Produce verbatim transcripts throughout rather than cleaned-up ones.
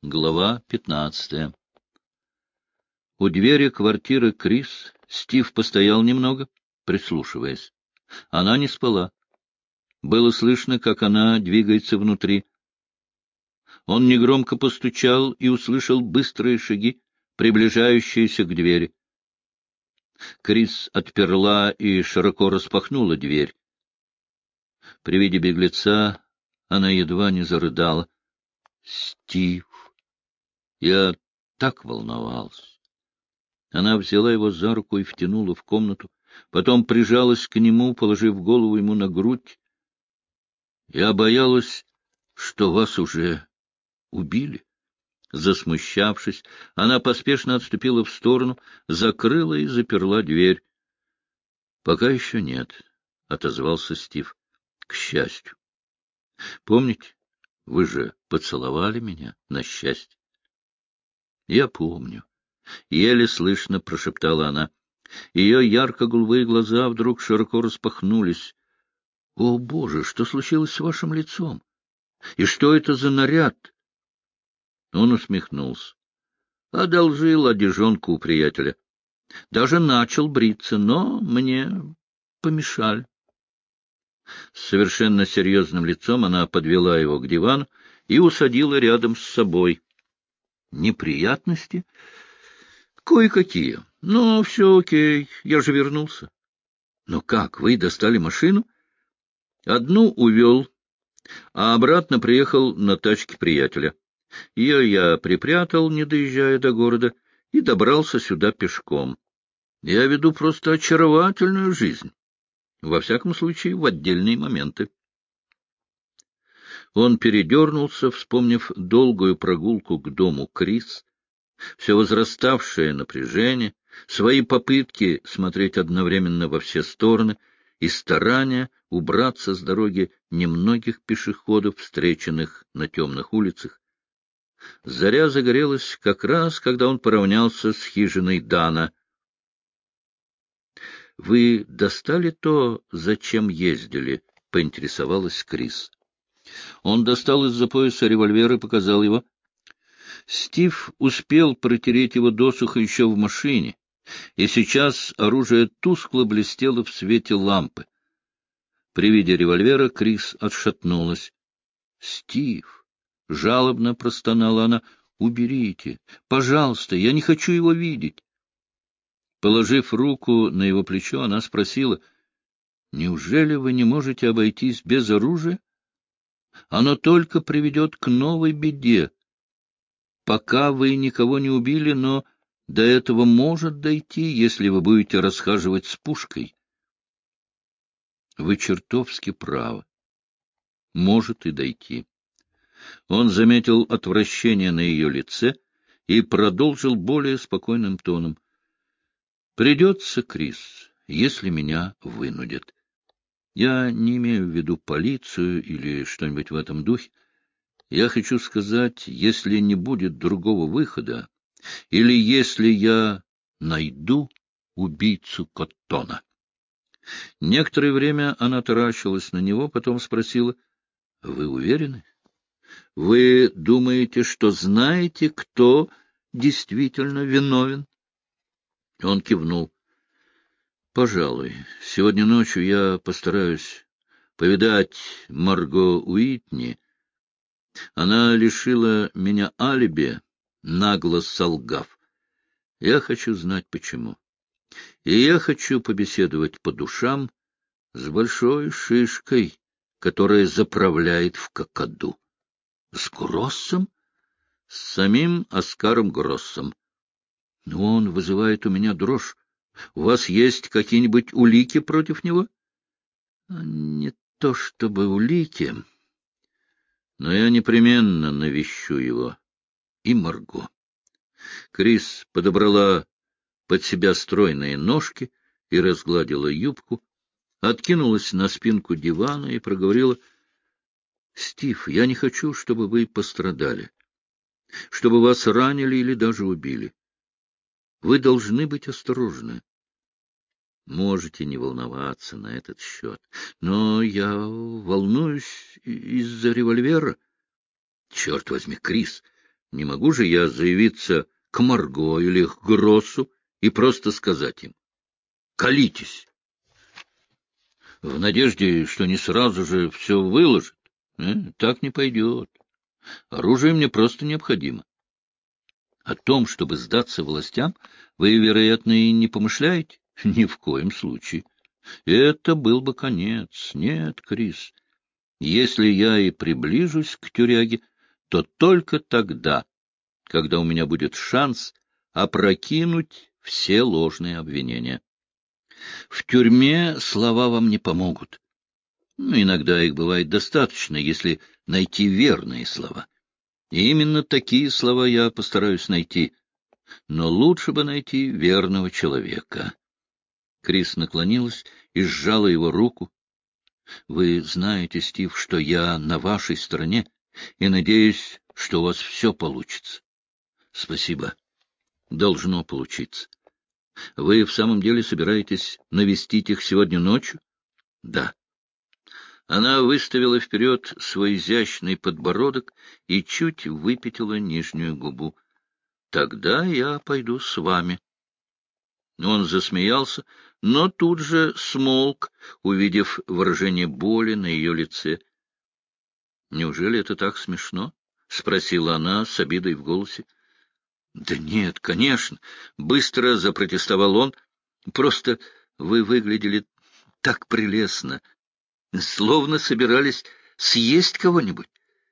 Глава пятнадцатая. У двери квартиры Крис Стив постоял немного, прислушиваясь. Она не спала. Было слышно, как она двигается внутри. Он негромко постучал и услышал быстрые шаги, приближающиеся к двери. Крис отперла и широко распахнула дверь. При виде беглеца она едва не зарыдала. — Стив! Я так волновался. Она взяла его за руку и втянула в комнату, потом прижалась к нему, положив голову ему на грудь. — Я боялась, что вас уже убили. Засмущавшись, она поспешно отступила в сторону, закрыла и заперла дверь. — Пока еще нет, — отозвался Стив. — К счастью. Помните, вы же поцеловали меня на счастье? — Я помню. — еле слышно прошептала она. Ее ярко-голубые глаза вдруг широко распахнулись. — О, Боже, что случилось с вашим лицом? И что это за наряд? Он усмехнулся. Одолжил одежонку у приятеля. Даже начал бриться, но мне помешали. С совершенно серьезным лицом она подвела его к дивану и усадила рядом с собой. — Неприятности? — Кое-какие. Но все окей, я же вернулся. — Но как, вы достали машину? — Одну увел, а обратно приехал на тачке приятеля. Ее я припрятал, не доезжая до города, и добрался сюда пешком. Я веду просто очаровательную жизнь. Во всяком случае, в отдельные моменты. Он передернулся, вспомнив долгую прогулку к дому Крис, все возраставшее напряжение, свои попытки смотреть одновременно во все стороны и старания убраться с дороги немногих пешеходов, встреченных на темных улицах. Заря загорелась как раз, когда он поравнялся с хижиной Дана. — Вы достали то, зачем ездили? — поинтересовалась Крис. Он достал из-за пояса револьвер и показал его. Стив успел протереть его досуха еще в машине, и сейчас оружие тускло блестело в свете лампы. При виде револьвера Крис отшатнулась. — Стив! — жалобно простонала она. — Уберите! Пожалуйста, я не хочу его видеть! Положив руку на его плечо, она спросила, — Неужели вы не можете обойтись без оружия? Оно только приведет к новой беде. Пока вы никого не убили, но до этого может дойти, если вы будете расхаживать с пушкой. Вы чертовски правы. Может и дойти. Он заметил отвращение на ее лице и продолжил более спокойным тоном. Придется, Крис, если меня вынудят. Я не имею в виду полицию или что-нибудь в этом духе. Я хочу сказать, если не будет другого выхода, или если я найду убийцу Коттона. Некоторое время она таращилась на него, потом спросила, — Вы уверены? Вы думаете, что знаете, кто действительно виновен? Он кивнул. — Пожалуй, сегодня ночью я постараюсь повидать Марго Уитни. Она лишила меня алиби, нагло солгав. Я хочу знать, почему. И я хочу побеседовать по душам с большой шишкой, которая заправляет в какаду. С Гроссом? С самим Оскаром Гроссом. Но он вызывает у меня дрожь. У вас есть какие-нибудь улики против него? Не то чтобы улики, но я непременно навещу его. И Марго. Крис подобрала под себя стройные ножки и разгладила юбку, откинулась на спинку дивана и проговорила, — Стив, я не хочу, чтобы вы пострадали, чтобы вас ранили или даже убили. Вы должны быть осторожны. Можете не волноваться на этот счет, но я волнуюсь из-за револьвера. Черт возьми, Крис, Не могу же я заявиться к Марго или к Гроссу и просто сказать им: колитесь, в надежде, что не сразу же все выложат. Э, так не пойдет. Оружие мне просто необходимо. О том, чтобы сдаться властям, вы, вероятно, и не помышляете? Ни в коем случае. Это был бы конец. Нет, Крис, если я и приближусь к тюряге, то только тогда, когда у меня будет шанс опрокинуть все ложные обвинения. В тюрьме слова вам не помогут. Ну, иногда их бывает достаточно, если найти верные слова. И именно такие слова я постараюсь найти. Но лучше бы найти верного человека. Крис наклонилась и сжала его руку. — Вы знаете, Стив, что я на вашей стороне, и надеюсь, что у вас все получится. — Спасибо. Должно получиться. Вы в самом деле собираетесь навестить их сегодня ночью? — Да. Она выставила вперед свой изящный подбородок и чуть выпятила нижнюю губу. — Тогда я пойду с вами. Он засмеялся, но тут же смолк, увидев выражение боли на ее лице. — Неужели это так смешно? — спросила она с обидой в голосе. — Да нет, конечно, — быстро запротестовал он. — Просто вы выглядели так прелестно, словно собирались съесть кого-нибудь.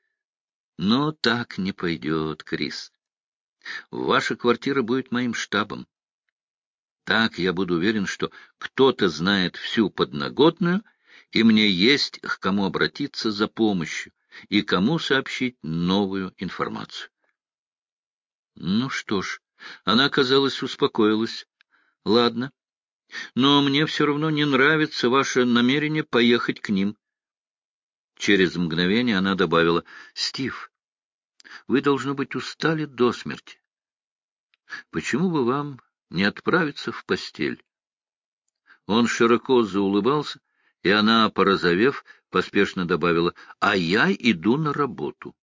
Но так не пойдет, Крис. Ваша квартира будет моим штабом. Так я буду уверен, что кто-то знает всю подноготную, и мне есть к кому обратиться за помощью и кому сообщить новую информацию. Ну что ж, она, казалось, успокоилась. Ладно, но мне все равно не нравится ваше намерение поехать к ним. Через мгновение она добавила: — Стив, вы, должно быть, устали до смерти. Почему бы вам не отправиться в постель? Он широко заулыбался, и она, порозовев, поспешно добавила: — А я иду на работу.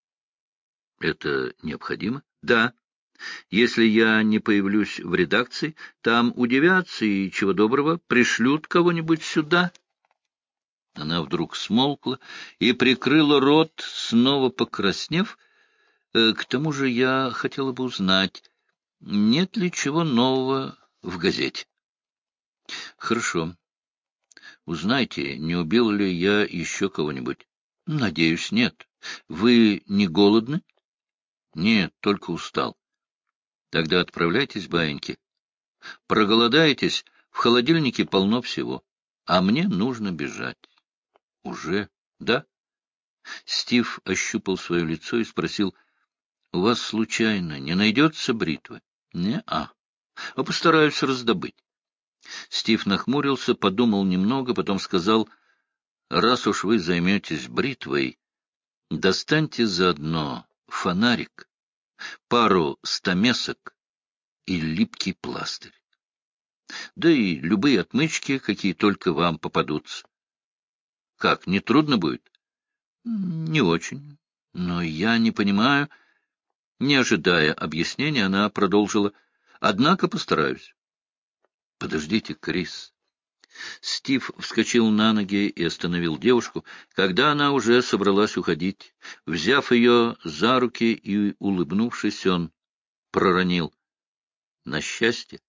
— Это необходимо? — Да. Если я не появлюсь в редакции, там удивятся и, чего доброго, пришлют кого-нибудь сюда. Она вдруг смолкла и прикрыла рот, снова покраснев. Э, К тому же я хотела бы узнать, нет ли чего нового в газете. — Хорошо. Узнайте, не убил ли я еще кого-нибудь. — Надеюсь, нет. Вы не голодны? — Нет, только устал. — Тогда отправляйтесь, баиньки. Проголодаетесь, в холодильнике полно всего. А мне нужно бежать. — Уже? Да? Стив ощупал свое лицо и спросил: — У вас, случайно, не найдется бритвы? — Не-а. А постараюсь раздобыть. Стив нахмурился, подумал немного, потом сказал: — Раз уж вы займетесь бритвой, достаньте заодно фонарик, пару стамесок и липкий пластырь. Да и любые отмычки, какие только вам попадутся. Как, не трудно будет? — Не очень. Но я не понимаю. Не ожидая объяснения, она продолжила: — Однако постараюсь. — Подождите, Крис. Стив вскочил на ноги и остановил девушку, когда она уже собралась уходить. Взяв ее за руки и улыбнувшись, он проронил: — На счастье.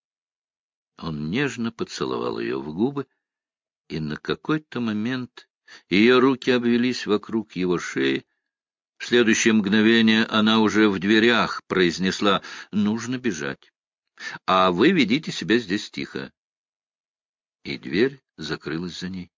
Он нежно поцеловал ее в губы, и на какой-то момент ее руки обвелись вокруг его шеи. В следующее мгновение она уже в дверях произнесла: — Нужно бежать. А вы ведите себя здесь тихо. И дверь закрылась за ней.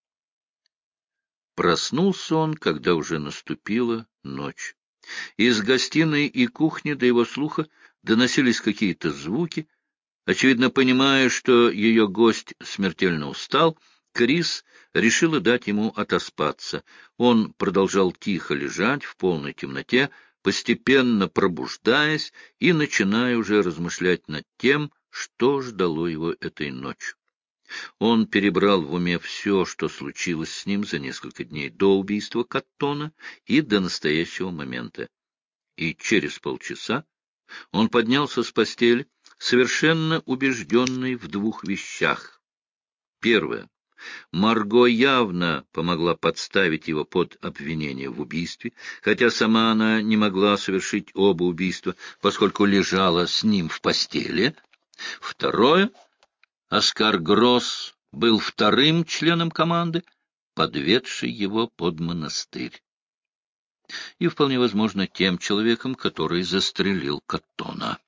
Проснулся он, когда уже наступила ночь. Из гостиной и кухни до его слуха доносились какие-то звуки. Очевидно, понимая, что ее гость смертельно устал, Крис решила дать ему отоспаться. Он продолжал тихо лежать в полной темноте, постепенно пробуждаясь и начиная уже размышлять над тем, что ждало его этой ночью. Он перебрал в уме все, что случилось с ним за несколько дней до убийства Коттона и до настоящего момента. И через полчаса он поднялся с постели, совершенно убежденный в двух вещах. Первое. Марго явно помогла подставить его под обвинение в убийстве, хотя сама она не могла совершить оба убийства, поскольку лежала с ним в постели. Второе. Оскар Гросс был вторым членом команды, подведший его под монастырь. И, вполне возможно, тем человеком, который застрелил Коттона.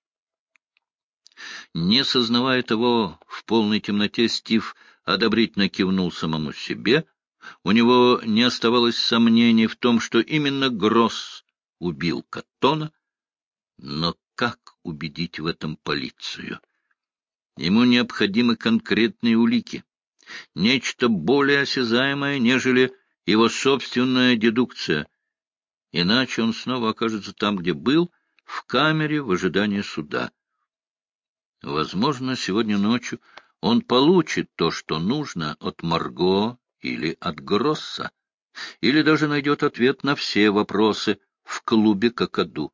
Не сознавая того, в полной темноте Стив одобрительно кивнул самому себе. У него не оставалось сомнений в том, что именно Гросс убил Коттона. Но как убедить в этом полицию? Ему необходимы конкретные улики, нечто более осязаемое, нежели его собственная дедукция. Иначе он снова окажется там, где был, в камере в ожидании суда. Возможно, сегодня ночью он получит то, что нужно от Марго или от Гросса, или даже найдет ответ на все вопросы в клубе «Какаду».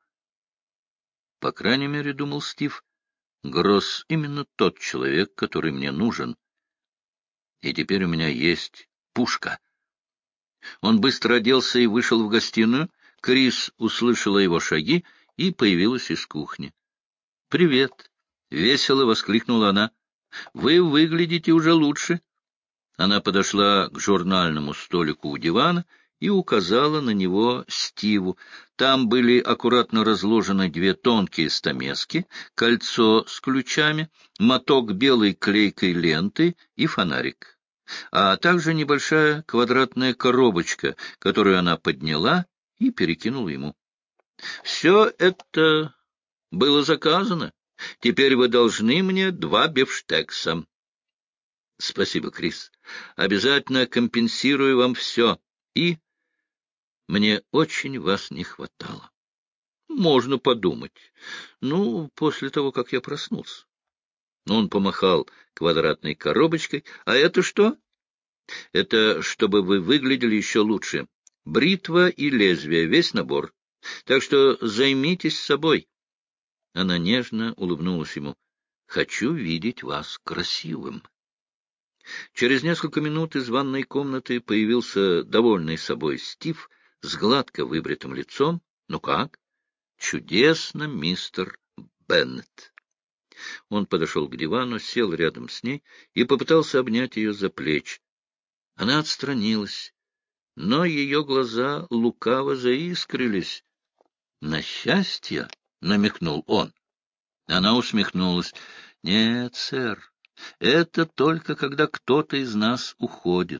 По крайней мере, думал Стив, Гросс именно тот человек, который мне нужен. И теперь у меня есть пушка. Он быстро оделся и вышел в гостиную. Крис услышала его шаги и появилась из кухни. — Привет! — весело воскликнула она. — Вы выглядите уже лучше. Она подошла к журнальному столику у дивана и указала на него Стиву. Там были аккуратно разложены две тонкие стамески, кольцо с ключами, моток белой клейкой ленты и фонарик, а также небольшая квадратная коробочка, которую она подняла и перекинула ему. — Все это было заказано. Теперь вы должны мне два бифштекса. — Спасибо, Крис. Обязательно компенсирую вам все. И мне очень вас не хватало. Можно подумать. Ну, после того, как я проснулся. Он помахал квадратной коробочкой. А это что? Это чтобы вы выглядели еще лучше. Бритва и лезвие, весь набор. Так что займитесь собой. Она нежно улыбнулась ему. Хочу видеть вас красивым. Через несколько минут из ванной комнаты появился довольный собой Стив с гладко выбритым лицом. — Ну как? — Чудесно, мистер Беннет. Он подошел к дивану, сел рядом с ней и попытался обнять ее за плечи. Она отстранилась, но ее глаза лукаво заискрились. — На счастье? — намекнул он. Она усмехнулась. — Нет, сэр. Это только когда кто-то из нас уходит.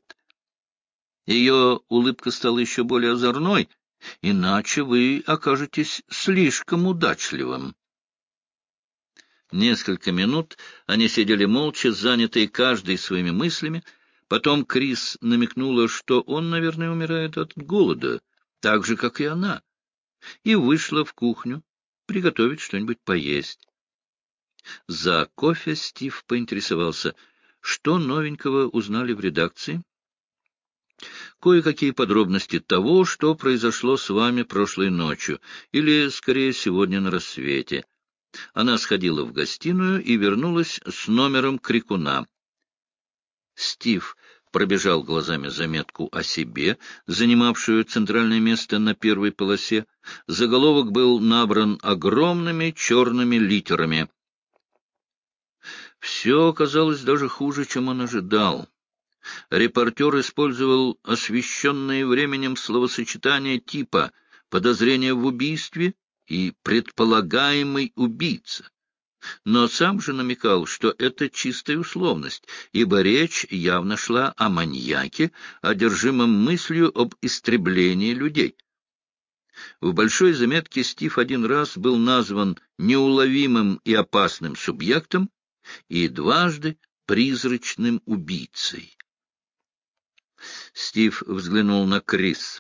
Ее улыбка стала еще более озорной, иначе вы окажетесь слишком удачливым. Несколько минут они сидели молча, занятые каждый своими мыслями. Потом Крис намекнула, что он, наверное, умирает от голода, так же, как и она, и вышла в кухню приготовить что-нибудь поесть. За кофе Стив поинтересовался, что новенького узнали в редакции. Кое-какие подробности того, что произошло с вами прошлой ночью, или, скорее, сегодня на рассвете. Она сходила в гостиную и вернулась с номером крикуна. Стив пробежал глазами заметку о себе, занимавшую центральное место на первой полосе. Заголовок был набран огромными черными литерами. Все оказалось даже хуже, чем он ожидал. Репортер использовал освещенные временем словосочетания типа «подозрение в убийстве» и «предполагаемый убийца». Но сам же намекал, что это чистая условность, ибо речь явно шла о маньяке, одержимом мыслью об истреблении людей. В большой заметке Стив один раз был назван неуловимым и опасным субъектом и дважды призрачным убийцей. Стив взглянул на Крис.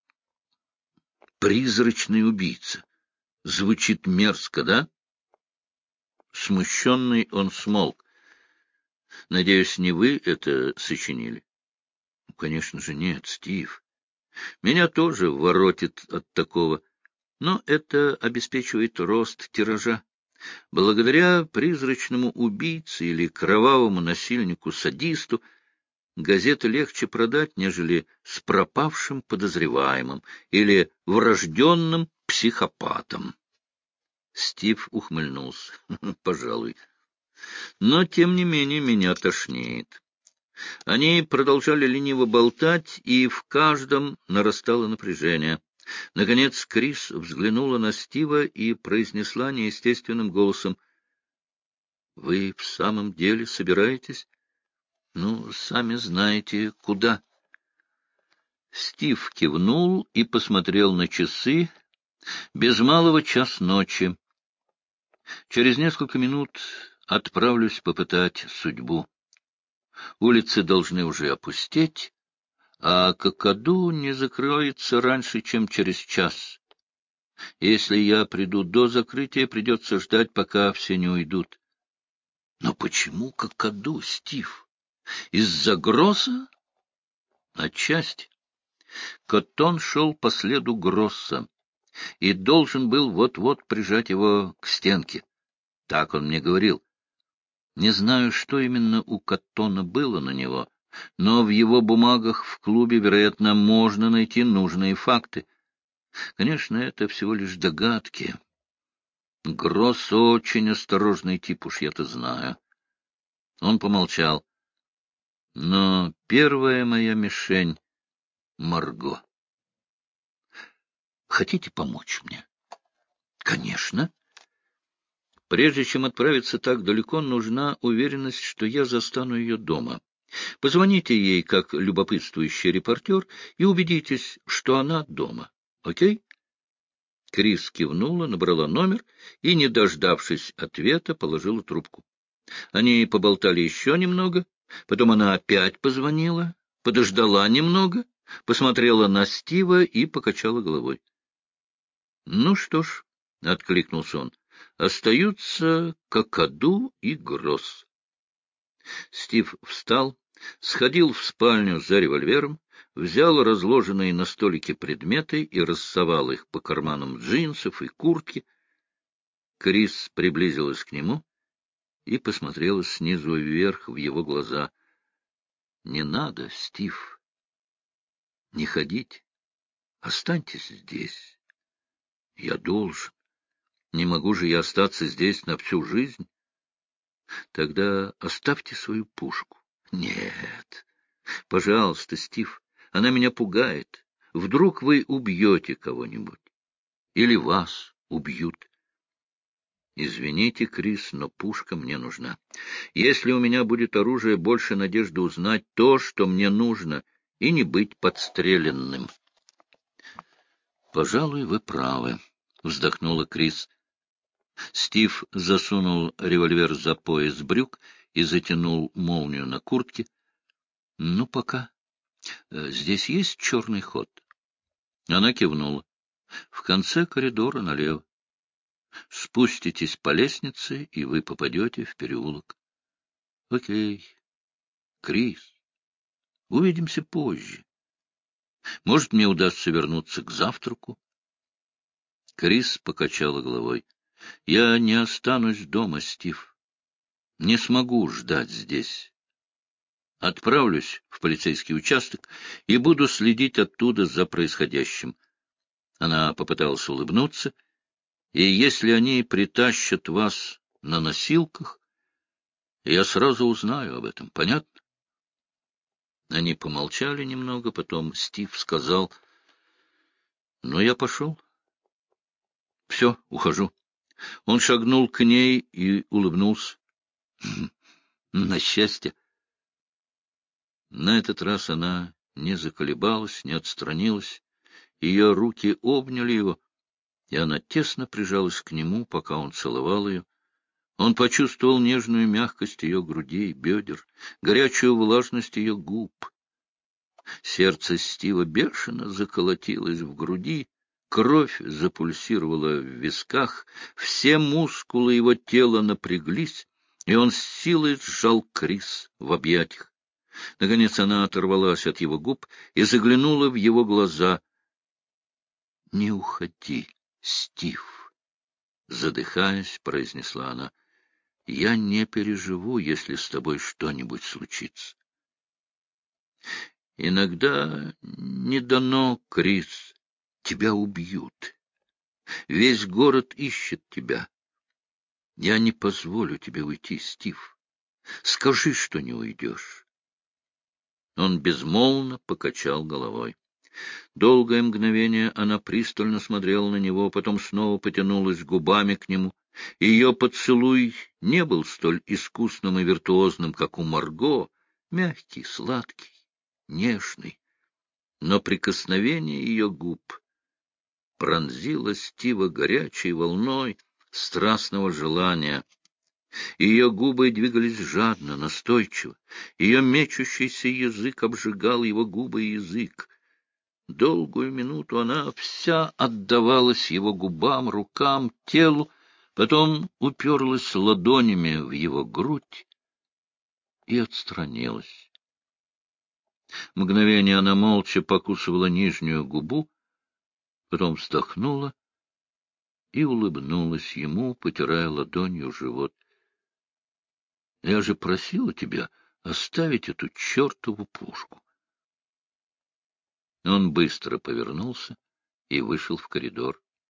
«Призрачный убийца. Звучит мерзко, да?» Смущенный он смолк. — Надеюсь, не вы это сочинили? — Конечно же нет, Стив. Меня тоже воротит от такого. но это обеспечивает рост тиража. Благодаря призрачному убийце или кровавому насильнику-садисту газеты легче продать, нежели с пропавшим подозреваемым или врожденным психопатом. Стив ухмыльнулся. Пожалуй. Но, тем не менее, меня тошнит. Они продолжали лениво болтать, и в каждом нарастало напряжение. Наконец Крис взглянула на Стива и произнесла неестественным голосом: — Вы в самом деле собираетесь? Ну, сами знаете, куда. Стив кивнул и посмотрел на часы. Без малого час ночи. Через несколько минут отправлюсь попытать судьбу. Улицы должны уже опустеть, а Какаду не закроется раньше, чем через час. Если я приду до закрытия, придется ждать, пока все не уйдут. Но почему Какаду, Стив? Из-за Гросса? Отчасти. Коттон шел по следу Гросса и должен был вот-вот прижать его к стенке. Так он мне говорил. Не знаю, что именно у Коттона было на него, но в его бумагах в клубе, вероятно, можно найти нужные факты. Конечно, это всего лишь догадки. Гросс очень осторожный тип, уж я-то знаю. Он помолчал. Но первая моя мишень — Марго. Хотите помочь мне? Конечно. Прежде чем отправиться так далеко, нужна уверенность, что я застану ее дома. Позвоните ей, как любопытствующий репортер, и убедитесь, что она дома. Окей? Крис кивнула, набрала номер и, не дождавшись ответа, положила трубку. Они поболтали еще немного, потом она опять позвонила, подождала немного, посмотрела на Стива и покачала головой. — Ну что ж, — откликнулся он, — остаются Какаду и Гросс. Стив встал, сходил в спальню за револьвером, взял разложенные на столике предметы и рассовал их по карманам джинсов и куртки. Крис приблизилась к нему и посмотрела снизу вверх в его глаза. — Не надо, Стив. Не ходите. Останьтесь здесь. Я должен. Не могу же я остаться здесь на всю жизнь. Тогда оставьте свою пушку. Нет. Пожалуйста, Стив, она меня пугает. Вдруг вы убьете кого-нибудь. Или вас убьют. Извините, Крис, но пушка мне нужна. Если у меня будет оружие, больше надежды узнать то, что мне нужно, и не быть подстреленным. — Пожалуй, вы правы, — вздохнула Крис. Стив засунул револьвер за пояс брюк и затянул молнию на куртке. — Ну, пока. Здесь есть черный ход? Она кивнула. — В конце коридора налево. Спуститесь по лестнице, и вы попадете в переулок. — Окей. Крис, увидимся позже. Может, мне удастся вернуться к завтраку? Крис покачала головой. — Я не останусь дома, Стив. Не смогу ждать здесь. Отправлюсь в полицейский участок и буду следить оттуда за происходящим. Она попыталась улыбнуться. И если они притащат вас на носилках, я сразу узнаю об этом. Понятно? Они помолчали немного, потом Стив сказал: — Ну, я пошел. — Все, ухожу. Он шагнул к ней и улыбнулся. — На счастье. На этот раз она не заколебалась, не отстранилась. Ее руки обняли его, и она тесно прижалась к нему, пока он целовал ее. Он почувствовал нежную мягкость ее грудей, бедер, горячую влажность ее губ. Сердце Стива бешено заколотилось в груди, кровь запульсировала в висках, все мускулы его тела напряглись, и он с силой сжал Крис в объятиях. Наконец она оторвалась от его губ и заглянула в его глаза. — Не уходи, Стив, задыхаясь, произнесла она, — я не переживу, если с тобой что-нибудь случится. Иногда не дано, Крис, тебя убьют. Весь город ищет тебя. Я не позволю тебе уйти, Стив. Скажи, что не уйдешь. Он безмолвно покачал головой. Долгое мгновение она пристально смотрела на него, потом снова потянулась губами к нему. Ее поцелуй не был столь искусным и виртуозным, как у Марго, мягкий, сладкий, нежный. Но прикосновение ее губ пронзило Стива горячей волной страстного желания. Ее губы двигались жадно, настойчиво. Ее мечущийся язык обжигал его губы и язык. Долгую минуту она вся отдавалась его губам, рукам, телу, потом уперлась ладонями в его грудь и отстранилась. Мгновение она молча покусывала нижнюю губу, потом вздохнула и улыбнулась ему, потирая ладонью живот. — Я же просила тебя оставить эту чертову пушку. Он быстро повернулся и вышел в коридор.